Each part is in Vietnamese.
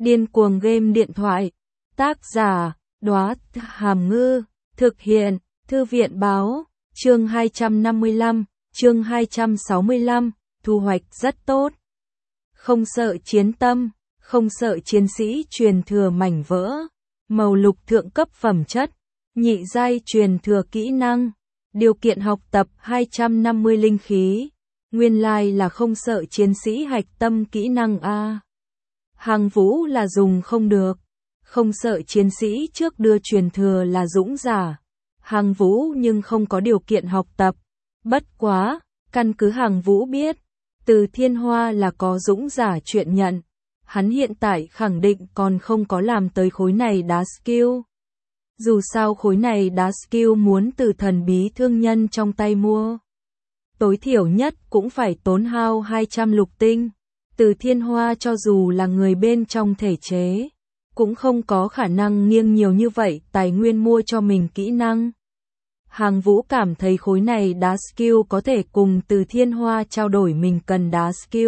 Điên cuồng game điện thoại. Tác giả, Đóa Hàm Ngư. Thực hiện, Thư viện báo. Chương 255, chương 265, thu hoạch rất tốt. Không sợ chiến tâm, không sợ chiến sĩ truyền thừa mảnh vỡ. Màu lục thượng cấp phẩm chất, nhị giai truyền thừa kỹ năng. Điều kiện học tập 250 linh khí. Nguyên lai là không sợ chiến sĩ hạch tâm kỹ năng A. Hàng vũ là dùng không được. Không sợ chiến sĩ trước đưa truyền thừa là dũng giả. Hàng vũ nhưng không có điều kiện học tập. Bất quá, căn cứ Hàng vũ biết, Từ Thiên Hoa là có dũng giả chuyện nhận. Hắn hiện tại khẳng định còn không có làm tới khối này đá skill. Dù sao khối này đá skill muốn từ thần bí thương nhân trong tay mua. Tối thiểu nhất cũng phải tốn hao 200 lục tinh. Từ Thiên Hoa cho dù là người bên trong thể chế, cũng không có khả năng nghiêng nhiều như vậy tài nguyên mua cho mình kỹ năng. Hàng vũ cảm thấy khối này đá skill có thể cùng Từ Thiên Hoa trao đổi mình cần đá skill.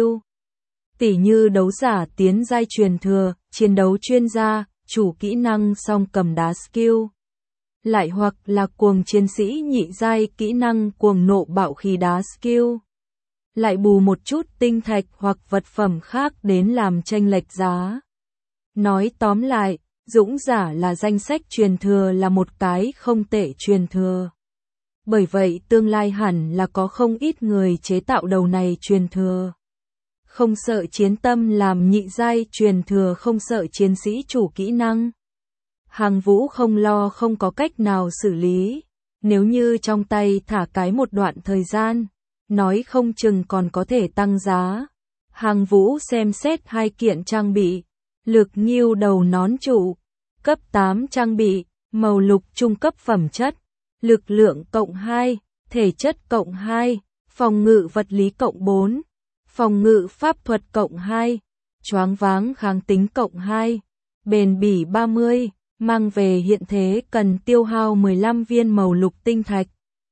Tỉ như đấu giả tiến giai truyền thừa, chiến đấu chuyên gia, chủ kỹ năng song cầm đá skill. Lại hoặc là cuồng chiến sĩ nhị giai kỹ năng cuồng nộ bạo khí đá skill. Lại bù một chút tinh thạch hoặc vật phẩm khác đến làm chênh lệch giá. Nói tóm lại, dũng giả là danh sách truyền thừa là một cái không tệ truyền thừa. Bởi vậy tương lai hẳn là có không ít người chế tạo đầu này truyền thừa. Không sợ chiến tâm làm nhị giai truyền thừa không sợ chiến sĩ chủ kỹ năng. Hàng vũ không lo không có cách nào xử lý. Nếu như trong tay thả cái một đoạn thời gian, nói không chừng còn có thể tăng giá. Hàng vũ xem xét hai kiện trang bị. Lực nghiêu đầu nón trụ. Cấp 8 trang bị, màu lục trung cấp phẩm chất. Lực lượng cộng 2, thể chất cộng 2, phòng ngự vật lý cộng 4. Phòng ngự pháp thuật cộng 2, choáng váng kháng tính cộng 2, bền bỉ 30, mang về hiện thế cần tiêu hao 15 viên màu lục tinh thạch.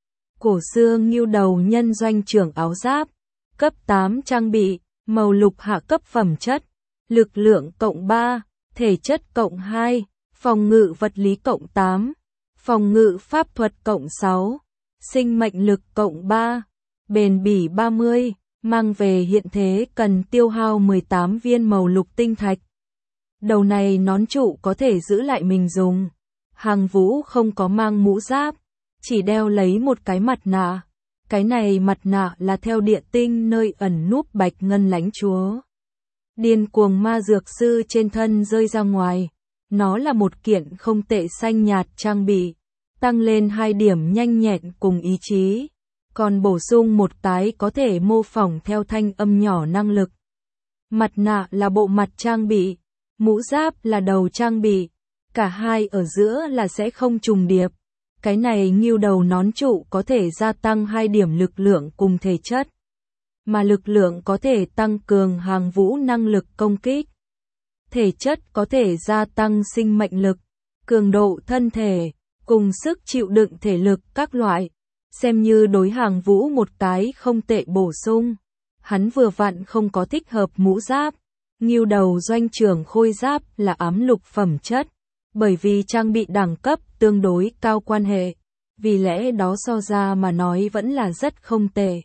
Cổ xưa nghiêu đầu nhân doanh trưởng áo giáp, cấp 8 trang bị, màu lục hạ cấp phẩm chất, lực lượng cộng 3, thể chất cộng 2, phòng ngự vật lý cộng 8, phòng ngự pháp thuật cộng 6, sinh mệnh lực cộng 3, bền bỉ 30. Mang về hiện thế cần tiêu hao 18 viên màu lục tinh thạch. Đầu này nón trụ có thể giữ lại mình dùng. Hàng vũ không có mang mũ giáp, chỉ đeo lấy một cái mặt nạ. Cái này mặt nạ là theo địa tinh nơi ẩn núp bạch ngân lãnh chúa. Điên cuồng ma dược sư trên thân rơi ra ngoài. Nó là một kiện không tệ xanh nhạt trang bị. Tăng lên 2 điểm nhanh nhẹn cùng ý chí. Còn bổ sung một cái có thể mô phỏng theo thanh âm nhỏ năng lực. Mặt nạ là bộ mặt trang bị, mũ giáp là đầu trang bị, cả hai ở giữa là sẽ không trùng điệp. Cái này nghiêu đầu nón trụ có thể gia tăng 2 điểm lực lượng cùng thể chất, mà lực lượng có thể tăng cường hàng vũ năng lực công kích. Thể chất có thể gia tăng sinh mệnh lực, cường độ thân thể, cùng sức chịu đựng thể lực các loại. Xem như đối Hàng vũ một cái không tệ bổ sung. Hắn vừa vặn không có thích hợp mũ giáp. Nghiêu đầu doanh trưởng khôi giáp là ám lục phẩm chất. Bởi vì trang bị đẳng cấp tương đối cao quan hệ. Vì lẽ đó so ra mà nói vẫn là rất không tệ.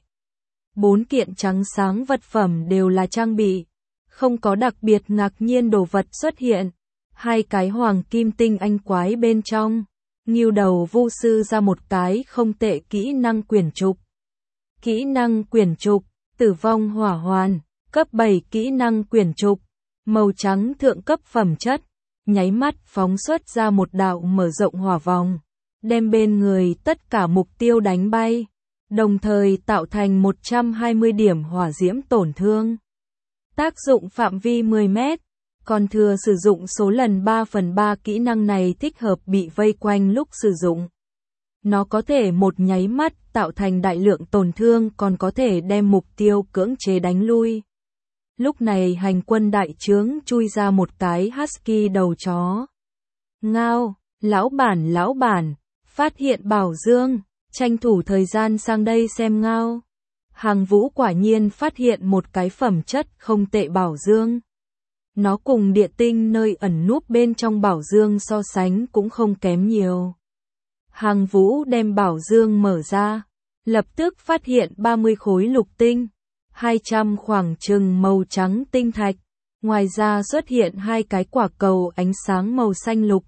4 kiện trắng sáng vật phẩm đều là trang bị. Không có đặc biệt ngạc nhiên đồ vật xuất hiện. 2 cái hoàng kim tinh anh quái bên trong. Nghiêu đầu vu sư ra một cái không tệ kỹ năng quyển trục. Kỹ năng quyển trục, tử vong hỏa hoàn, cấp 7 kỹ năng quyển trục, màu trắng thượng cấp phẩm chất, nháy mắt phóng xuất ra một đạo mở rộng hỏa vòng, đem bên người tất cả mục tiêu đánh bay, đồng thời tạo thành 120 điểm hỏa diễm tổn thương. Tác dụng phạm vi 10 mét. Còn thừa sử dụng số lần 3/3 kỹ năng này thích hợp bị vây quanh lúc sử dụng. Nó có thể một nháy mắt tạo thành đại lượng tổn thương còn có thể đem mục tiêu cưỡng chế đánh lui. Lúc này hành quân đại trướng chui ra một cái husky đầu chó. Ngao, lão bản, phát hiện bảo dương, tranh thủ thời gian sang đây xem ngao. Hàng vũ quả nhiên phát hiện một cái phẩm chất không tệ bảo dương. Nó cùng địa tinh nơi ẩn núp bên trong bảo dương so sánh cũng không kém nhiều. Hàng Vũ đem bảo dương mở ra, lập tức phát hiện 30 khối lục tinh, 200 khoảng chừng màu trắng tinh thạch, ngoài ra xuất hiện 2 cái quả cầu ánh sáng màu xanh lục,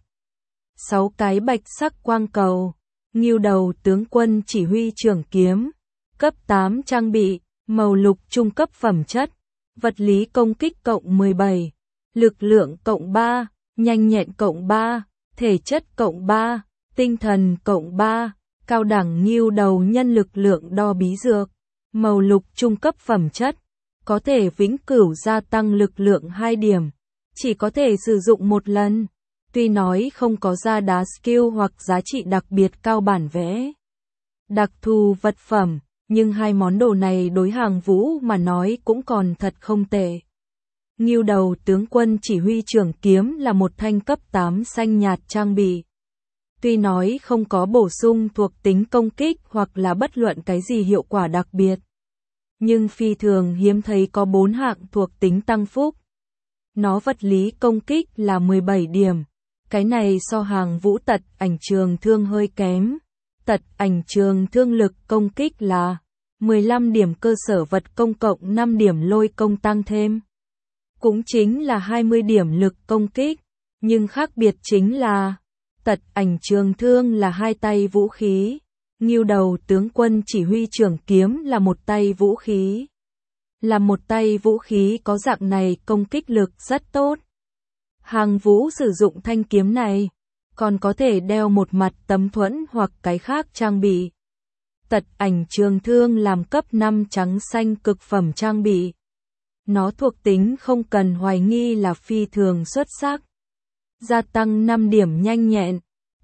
6 cái bạch sắc quang cầu, Ngưu Đầu tướng quân chỉ huy trưởng kiếm, cấp 8 trang bị, màu lục trung cấp phẩm chất, vật lý công kích cộng 17, lực lượng cộng 3, nhanh nhẹn cộng 3, thể chất cộng 3, tinh thần cộng 3, cao đẳng Ngưu Đầu nhân lực lượng đo bí dược, màu lục trung cấp phẩm chất, có thể vĩnh cửu gia tăng lực lượng 2 điểm, chỉ có thể sử dụng một lần. Tuy nói không có ra đá skill hoặc giá trị đặc biệt cao bản vẽ, đặc thù vật phẩm, nhưng 2 món đồ này đối Hàng Vũ mà nói cũng còn thật không tệ. Ngưu Đầu tướng quân chỉ huy trưởng kiếm là một thanh cấp 8 xanh nhạt trang bị. Tuy nói không có bổ sung thuộc tính công kích hoặc là bất luận cái gì hiệu quả đặc biệt, nhưng phi thường hiếm thấy có 4 hạng thuộc tính tăng phúc. Nó vật lý công kích là 17 điểm. Cái này so Hàng Vũ tật ảnh trường thương hơi kém. Tật ảnh trường thương lực công kích là 15 điểm cơ sở vật công cộng 5 điểm lôi công tăng thêm. Cũng chính là 20 điểm lực công kích. Nhưng khác biệt chính là tật ảnh trường thương là 2 tay vũ khí. Ngưu Đầu tướng quân chỉ huy trưởng kiếm là một tay vũ khí. Là một tay vũ khí có dạng này công kích lực rất tốt. Hàng Vũ sử dụng thanh kiếm này, còn có thể đeo một mặt tấm thuẫn hoặc cái khác trang bị. Tật ảnh trường thương làm cấp 5 trắng xanh cực phẩm trang bị. Nó thuộc tính không cần hoài nghi là phi thường xuất sắc. Gia tăng 5 điểm nhanh nhẹn,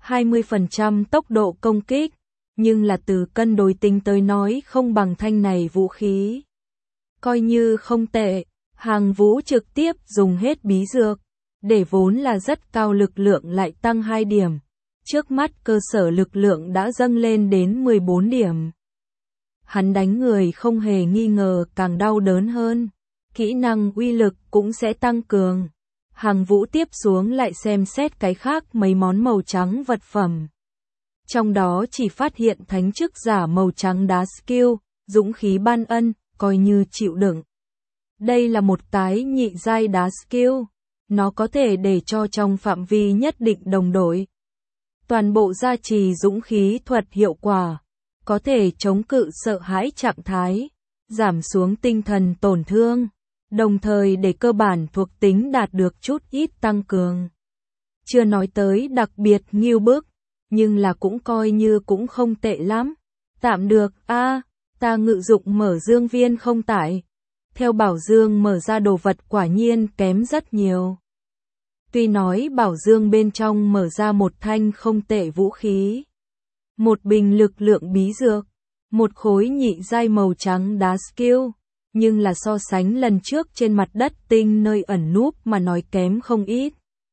20% tốc độ công kích, nhưng là từ cân đối tính tới nói không bằng thanh này vũ khí. Coi như không tệ, Hàng Vũ trực tiếp dùng hết bí dược, để vốn là rất cao lực lượng lại tăng 2 điểm. Trước mắt cơ sở lực lượng đã dâng lên đến 14 điểm. Hắn đánh người không hề nghi ngờ càng đau đớn hơn. Kỹ năng uy lực cũng sẽ tăng cường. Hàng Vũ tiếp xuống lại xem xét cái khác mấy món màu trắng vật phẩm. Trong đó chỉ phát hiện thánh chức giả màu trắng đá skill, dũng khí ban ân, coi như chịu đựng. Đây là một cái nhị giai đá skill. Nó có thể để cho trong phạm vi nhất định đồng đội. Toàn bộ gia trì dũng khí thuật hiệu quả. Có thể chống cự sợ hãi trạng thái. Giảm xuống tinh thần tổn thương. Đồng thời để cơ bản thuộc tính đạt được chút ít tăng cường. Chưa nói tới đặc biệt nghiêu bức. Nhưng là cũng coi như cũng không tệ lắm. Tạm được, ta ngự dụng mở dương viên không tải. Theo bảo dương mở ra đồ vật quả nhiên kém rất nhiều. Tuy nói bảo dương bên trong mở ra một thanh không tệ vũ khí. Một bình lực lượng bí dược. Một khối nhị giai màu trắng đá skill. Nhưng là so sánh lần trước trên mặt đất tinh nơi ẩn núp mà nói kém không ít.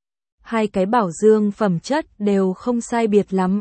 2 cái bảo dương phẩm chất đều không sai biệt lắm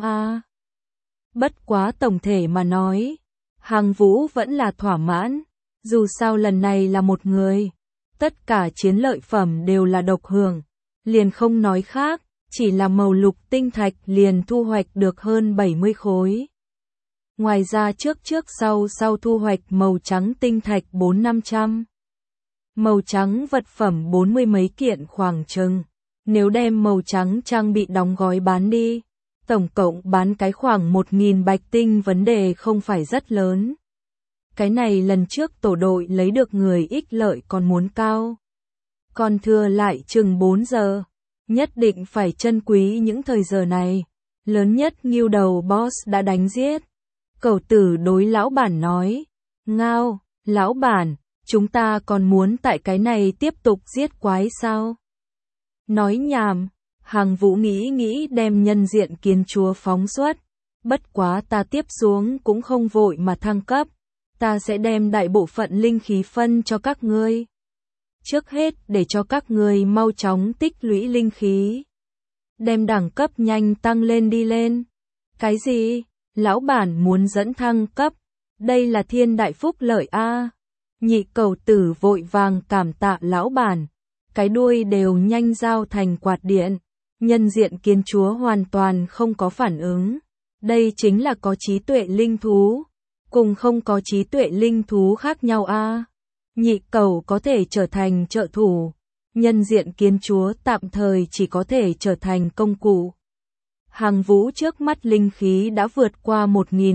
Bất quá tổng thể mà nói, Hàng Vũ vẫn là thỏa mãn. Dù sao lần này là một người. Tất cả chiến lợi phẩm đều là độc hưởng. Liền không nói khác, chỉ là màu lục tinh thạch liền thu hoạch được hơn 70 khối. Ngoài ra trước sau thu hoạch màu trắng tinh thạch 400-500. Màu trắng vật phẩm 40 mấy kiện khoảng chừng. Nếu đem màu trắng trang bị đóng gói bán đi, tổng cộng bán cái khoảng 1.000 bạch tinh vấn đề không phải rất lớn. Cái này lần trước tổ đội lấy được người ích lợi còn muốn cao. Còn thừa lại chừng 4 giờ. Nhất định phải trân quý những thời giờ này. Lớn nhất Ngưu Đầu boss đã đánh giết. Cẩu tử đối lão bản nói. Ngao, lão bản, chúng ta còn muốn tại cái này tiếp tục giết quái sao? Nói nhảm, Hàng Vũ nghĩ đem nhân diện kiến chúa phóng xuất. Bất quá ta tiếp xuống cũng không vội mà thăng cấp. Ta sẽ đem đại bộ phận linh khí phân cho các ngươi. Trước hết để cho các ngươi mau chóng tích lũy linh khí. Đem đẳng cấp nhanh tăng lên đi lên. Cái gì? Lão bản muốn dẫn thăng cấp. Đây là thiên đại phúc lợi Nhị cẩu tử vội vàng cảm tạ lão bản. cái đuôi đều nhanh giao thành quạt điện. Nhân diện kiến chúa hoàn toàn không có phản ứng. Đây chính là có trí tuệ linh thú. Cùng không có trí tuệ linh thú khác nhau a. Nhị cẩu có thể trở thành trợ thủ. Nhân diện kiến chúa tạm thời chỉ có thể trở thành công cụ. Hàng vũ trước mắt linh khí đã vượt qua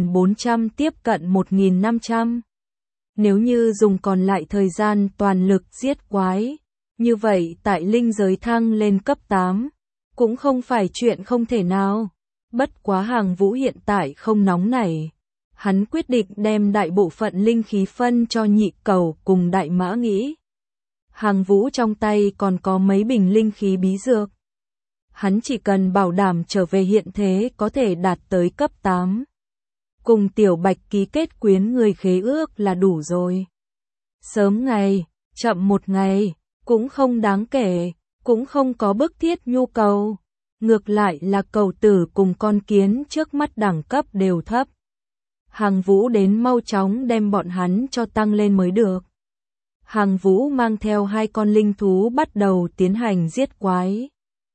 1.400 tiếp cận 1.500. Nếu như dùng còn lại thời gian toàn lực giết quái, như vậy tại linh giới thăng lên cấp 8, cũng không phải chuyện không thể nào. Bất quá hàng vũ hiện tại không nóng nảy. Hắn quyết định đem đại bộ phận linh khí phân cho nhị cẩu cùng đại mã nghĩ. Hàng vũ trong tay còn có mấy bình linh khí bí dược. Hắn chỉ cần bảo đảm trở về hiện thế có thể đạt tới cấp 8. Cùng Tiểu Bạch ký kết quyến người khế ước là đủ rồi. Sớm ngày, chậm một ngày, cũng không đáng kể, cũng không có bức thiết nhu cầu. Ngược lại là cẩu tử cùng con kiến trước mắt đẳng cấp đều thấp. Hàng vũ đến mau chóng đem bọn hắn cho tăng lên mới được. Hàng vũ mang theo 2 con linh thú bắt đầu tiến hành giết quái.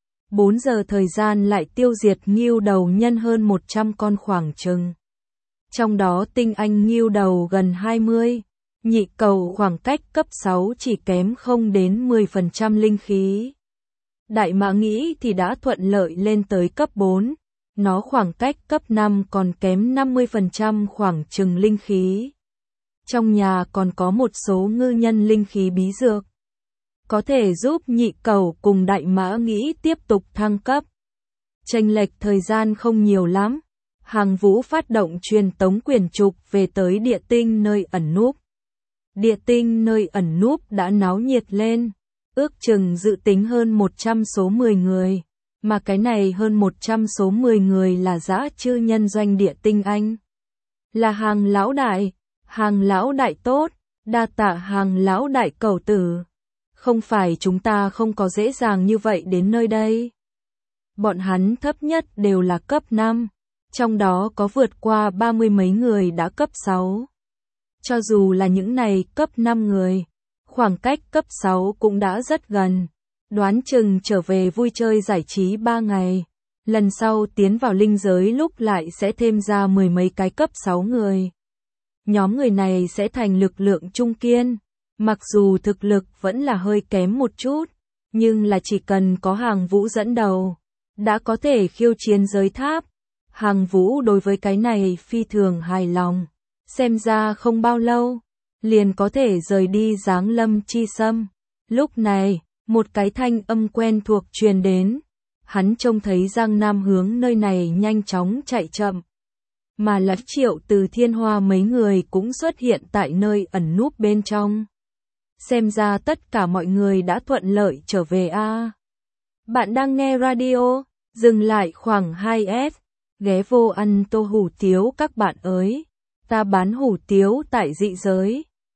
4 giờ thời gian lại tiêu diệt ngưu đầu nhân hơn 100 con khoảng chừng. Trong đó tinh anh ngưu đầu gần 20, nhị cẩu khoảng cách cấp 6 chỉ kém không đến 10% linh khí. Đại mã nghĩ thì đã thuận lợi lên tới cấp 4, nó khoảng cách cấp 5 còn kém 50% khoảng chừng linh khí. Trong nhà còn có một số ngư nhân linh khí bí dược, có thể giúp nhị cẩu cùng đại mã nghĩ tiếp tục thăng cấp. Chênh lệch thời gian không nhiều lắm, hàng vũ phát động truyền tống quyển trục về tới địa tinh nơi ẩn núp. Địa tinh nơi ẩn núp đã náo nhiệt lên, ước chừng dự tính hơn 100 số 10 người, mà cái này hơn 100 số 10 người là dã chư nhân doanh địa tinh anh. Là hàng lão đại tốt, đa tạ hàng lão đại cẩu tử. Không phải chúng ta không có dễ dàng như vậy đến nơi đây. Bọn hắn thấp nhất đều là cấp 5, trong đó có vượt qua 30 mấy người đã cấp 6. Cho dù là những này cấp 5 người, khoảng cách cấp 6 cũng đã rất gần. Đoán chừng trở về vui chơi giải trí 3 ngày. Lần sau tiến vào linh giới lúc lại sẽ thêm ra 10 mấy cái cấp 6 người. Nhóm người này sẽ thành lực lượng trung kiên. Mặc dù thực lực vẫn là hơi kém một chút, nhưng là chỉ cần có hàng vũ dẫn đầu, đã có thể khiêu chiến giới tháp. Hàng vũ đối với cái này phi thường hài lòng. Xem ra không bao lâu, liền có thể rời đi giáng lâm chi sâm. Lúc này, một cái thanh âm quen thuộc truyền đến. Hắn trông thấy Giang Nam hướng nơi này nhanh chóng chạy chậm. Mà Lật Triệu từ Thiên Hoa mấy người cũng xuất hiện tại nơi ẩn núp bên trong. Xem ra tất cả mọi người đã thuận lợi trở về a. Bạn đang nghe radio, dừng lại khoảng 2S, ghé vô ăn tô hủ tiếu các bạn ơi. Ta bán hủ tiếu tại dị giới.